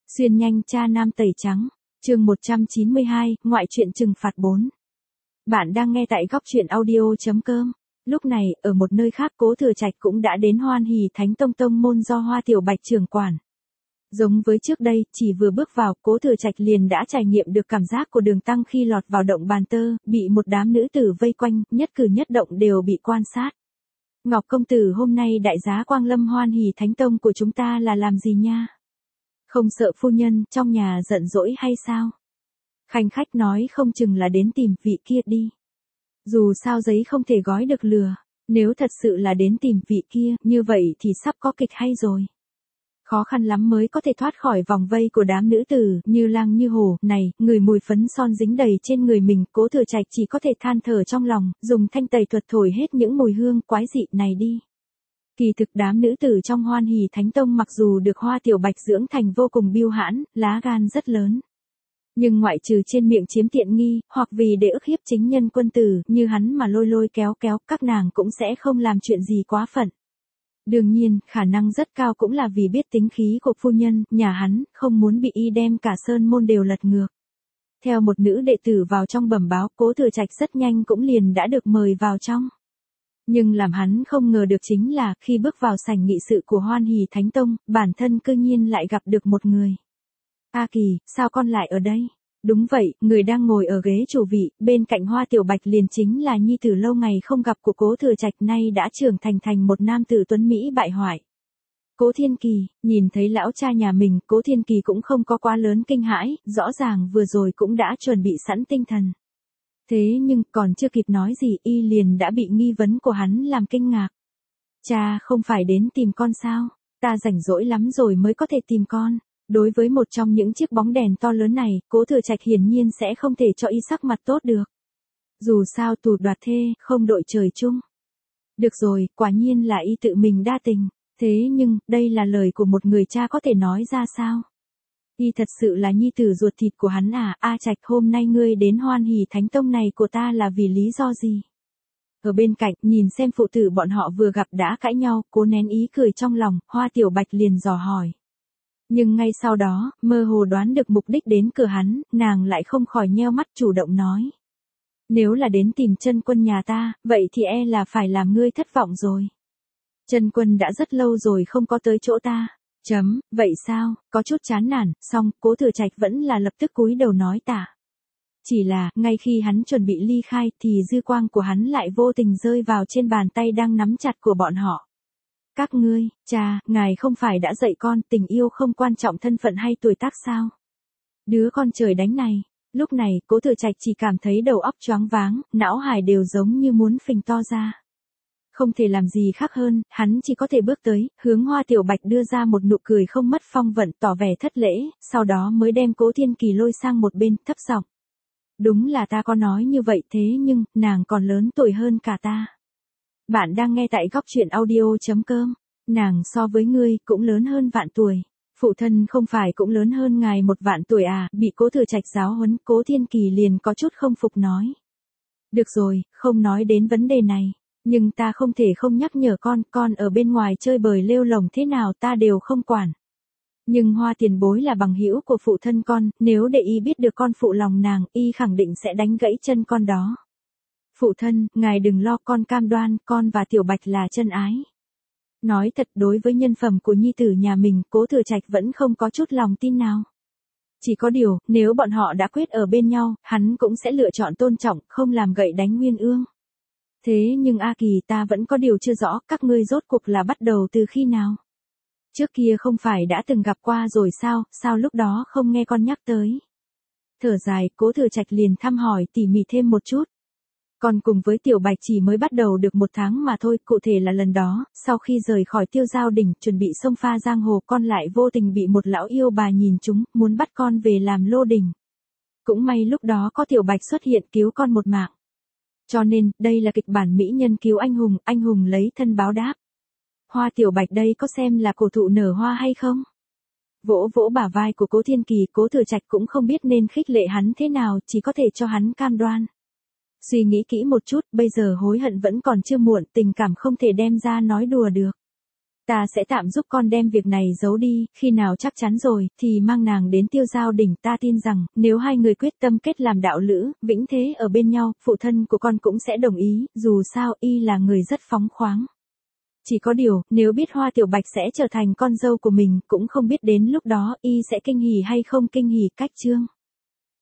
Xuyên nhanh cha nam tẩy trắng, chương 192, ngoại truyện trừng phạt 4. Bạn đang nghe tại góc truyện audio.com. Lúc này, ở một nơi khác Cố Thừa Trạch cũng đã đến Hoan Hỷ Thánh Tông tông môn do Hoa Tiểu Bạch trưởng quản. Giống với trước đây, chỉ vừa bước vào, Cố Thừa Trạch liền đã trải nghiệm được cảm giác của Đường Tăng khi lọt vào động bàn tơ, bị một đám nữ tử vây quanh, nhất cử nhất động đều bị quan sát. Ngọc công tử, hôm nay đại giá quang lâm Hoan Hỷ Thánh Tông của chúng ta là làm gì nha? Không sợ phu nhân trong nhà giận dỗi hay sao? Khanh khách nói không chừng là đến tìm vị kia đi. Dù sao giấy không thể gói được lừa, nếu thật sự là đến tìm vị kia, như vậy thì sắp có kịch hay rồi. Khó khăn lắm mới có thể thoát khỏi vòng vây của đám nữ tử, như lang như hổ, này, người mùi phấn son dính đầy trên người mình, Cố Thừa Trạch chỉ có thể than thở trong lòng, dùng thanh tẩy thuật thổi hết những mùi hương quái dị này đi. Kỳ thực đám nữ tử trong Hoan Hỷ Thánh Tông mặc dù được Hoa Tiểu Bạch dưỡng thành vô cùng biêu hãn, lá gan rất lớn. Nhưng ngoại trừ trên miệng chiếm tiện nghi, hoặc vì để ức hiếp chính nhân quân tử, như hắn mà lôi lôi kéo kéo, các nàng cũng sẽ không làm chuyện gì quá phận. Đương nhiên, khả năng rất cao cũng là vì biết tính khí của phu nhân, nhà hắn, không muốn bị y đem cả sơn môn đều lật ngược. Theo một nữ đệ tử vào trong bẩm báo, Cố Thừa Trạch rất nhanh cũng liền đã được mời vào trong. Nhưng làm hắn không ngờ được chính là, khi bước vào sảnh nghị sự của Hoan Hỷ Thánh Tông, bản thân cư nhiên lại gặp được một người. A Kỳ, sao con lại ở đây? Đúng vậy, người đang ngồi ở ghế chủ vị, bên cạnh Hoa Tiểu Bạch liền chính là nhi tử lâu ngày không gặp của Cố Thừa Trạch, nay đã trưởng thành một nam tử tuấn Mỹ bại hoại. Cố Thiên Kỳ, nhìn thấy lão cha nhà mình, Cố Thiên Kỳ cũng không có quá lớn kinh hãi, rõ ràng vừa rồi cũng đã chuẩn bị sẵn tinh thần. Thế nhưng, còn chưa kịp nói gì, y liền đã bị nghi vấn của hắn làm kinh ngạc. Cha không phải đến tìm con sao? Ta rảnh rỗi lắm rồi mới có thể tìm con. Đối với một trong những chiếc bóng đèn to lớn này, Cố Thừa Trạch hiển nhiên sẽ không thể cho y sắc mặt tốt được. Dù sao tù đoạt thê, không đội trời chung. Được rồi, quả nhiên là y tự mình đa tình. Thế nhưng, đây là lời của một người cha có thể nói ra sao? Y thật sự là nhi tử ruột thịt của hắn à? A Trạch, hôm nay ngươi đến Hoan Hỷ Thánh Tông này của ta là vì lý do gì? Ở bên cạnh, nhìn xem phụ tử bọn họ vừa gặp đã cãi nhau, cố nén ý cười trong lòng, Hoa Tiểu Bạch liền dò hỏi. Nhưng ngay sau đó, mơ hồ đoán được mục đích đến cửa hắn, nàng lại không khỏi nheo mắt chủ động nói. Nếu là đến tìm chân quân nhà ta, vậy thì e là phải làm ngươi thất vọng rồi. Chân quân đã rất lâu rồi không có tới chỗ ta. Vậy sao, có chút chán nản, xong, Cố Thừa Trạch vẫn là lập tức cúi đầu nói tả. Chỉ là, ngay khi hắn chuẩn bị ly khai, thì dư quang của hắn lại vô tình rơi vào trên bàn tay đang nắm chặt của bọn họ. Các ngươi, cha, ngài không phải đã dạy con, tình yêu không quan trọng thân phận hay tuổi tác sao? Đứa con trời đánh này. Lúc này, Cố Thừa Trạch chỉ cảm thấy đầu óc choáng váng, não hải đều giống như muốn phình to ra. Không thể làm gì khác hơn, hắn chỉ có thể bước tới, hướng Hoa Tiểu Bạch đưa ra một nụ cười không mất phong vận, tỏ vẻ thất lễ, sau đó mới đem Cố Thiên Kỳ lôi sang một bên, thấp giọng. Đúng là ta có nói như vậy, thế nhưng, nàng còn lớn tuổi hơn cả ta. Bạn đang nghe tại góc truyện audio.com. Nàng so với ngươi cũng lớn hơn vạn tuổi. Phụ thân không phải cũng lớn hơn ngài một vạn tuổi à? Bị Cố Thừa Trạch giáo huấn, Cố Thiên Kỳ liền có chút không phục nói. Được rồi, không nói đến vấn đề này. Nhưng ta không thể không nhắc nhở con ở bên ngoài chơi bời lêu lồng thế nào ta đều không quản. Nhưng Hoa tiền bối là bằng hữu của phụ thân con, nếu để y biết được con phụ lòng nàng, y khẳng định sẽ đánh gãy chân con đó. Phụ thân, ngài đừng lo, con cam đoan, con và Tiểu Bạch là chân ái. Nói thật, đối với nhân phẩm của nhi tử nhà mình, Cố Thừa Trạch vẫn không có chút lòng tin nào. Chỉ có điều, nếu bọn họ đã quyết ở bên nhau, hắn cũng sẽ lựa chọn tôn trọng, không làm gậy đánh nguyên ương. Thế nhưng A Kỳ, ta vẫn có điều chưa rõ, các ngươi rốt cuộc là bắt đầu từ khi nào? Trước kia không phải đã từng gặp qua rồi sao lúc đó không nghe con nhắc tới? Thở dài, Cố Thừa Trạch liền thăm hỏi tỉ mỉ thêm một chút. Còn cùng với Tiểu Bạch chỉ mới bắt đầu được 1 tháng mà thôi, cụ thể là lần đó, sau khi rời khỏi Tiêu Giao đỉnh, chuẩn bị xông pha giang hồ, con lại vô tình bị một lão yêu bà nhìn trúng, muốn bắt con về làm lô đỉnh. Cũng may lúc đó có Tiểu Bạch xuất hiện cứu con một mạng. Cho nên, đây là kịch bản mỹ nhân cứu anh hùng lấy thân báo đáp. Hoa Tiểu Bạch đây có xem là cổ thụ nở hoa hay không? Vỗ vỗ bả vai của Cố Thiên Kỳ, Cố Thừa Trạch cũng không biết nên khích lệ hắn thế nào, chỉ có thể cho hắn cam đoan. Suy nghĩ kỹ một chút, bây giờ hối hận vẫn còn chưa muộn, tình cảm không thể đem ra nói đùa được. Ta sẽ tạm giúp con đem việc này giấu đi, khi nào chắc chắn rồi, thì mang nàng đến Tiêu Giao đỉnh. Ta tin rằng, nếu hai người quyết tâm kết làm đạo lữ, vĩnh thế ở bên nhau, phụ thân của con cũng sẽ đồng ý, dù sao y là người rất phóng khoáng. Chỉ có điều, nếu biết Hoa Tiểu Bạch sẽ trở thành con dâu của mình, cũng không biết đến lúc đó y sẽ kinh hỉ hay không kinh hỉ. Cách chương